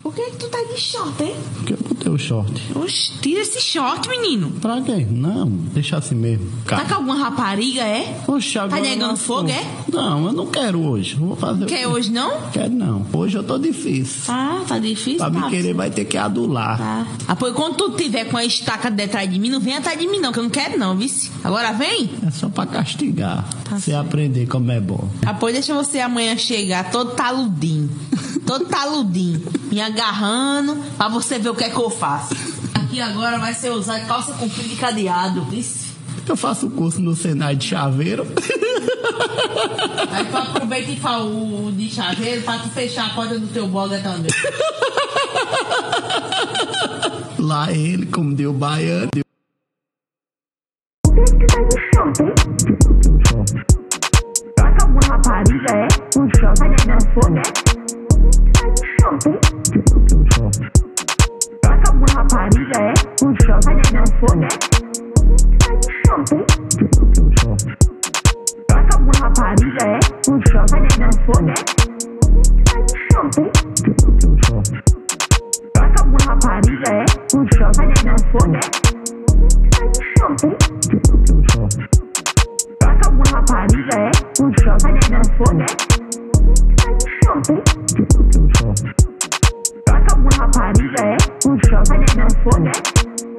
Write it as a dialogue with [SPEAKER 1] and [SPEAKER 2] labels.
[SPEAKER 1] Por que tu tá de short, hein?
[SPEAKER 2] Porque eu botei o short.
[SPEAKER 1] Oxe, tira esse short, menino.
[SPEAKER 2] Pra quê? Não, deixa assim mesmo.
[SPEAKER 1] Tá com alguma rapariga, é?
[SPEAKER 2] Oxe,
[SPEAKER 1] Tá
[SPEAKER 2] agora
[SPEAKER 1] negando fogo, é?
[SPEAKER 2] Não, eu não quero hoje. Vou fazer.
[SPEAKER 1] Quer hoje, não?
[SPEAKER 2] Quero não. Hoje eu tô difícil.
[SPEAKER 1] Ah, tá difícil,
[SPEAKER 2] Pra
[SPEAKER 1] tá?
[SPEAKER 2] me querer vai ter que adular.
[SPEAKER 1] Tá. Apoio, quando tu tiver com a estaca detrás de mim, não vem atrás de mim, não, que eu não quero, não, vice. Agora vem.
[SPEAKER 2] É só pra castigar.
[SPEAKER 1] Tá
[SPEAKER 2] Você
[SPEAKER 1] certo.
[SPEAKER 2] aprender como é bom.
[SPEAKER 1] Apoio, deixa você amanhã chegar todo taludinho. Todo taludinho. Me agarrando pra você ver o que é que eu faço. Aqui agora vai ser usar calça comprida e cadeado, vice.
[SPEAKER 2] Eu faço curso no Senai de chaveiro.
[SPEAKER 1] Aí tu aproveita e fala o de chaveiro pra tu fechar a porta do teu boga também.
[SPEAKER 2] Lá ele, como deu baiano.
[SPEAKER 3] Tá com alguma rapariga, é? Um short, tá negando fogo, é? Tá com alguma rapariga, é? Um short, tá negando fogo, é? Tá com alguma rapariga, é? Um short, tá negando fogo, é? Tá com alguma rapariga, é? Um short, tá negando fogo, é? Tá com alguma rapariga, é? Um short, tá negando fogo, é? Tá com alguma rapariga, é? Um short, tá negando fogo, é?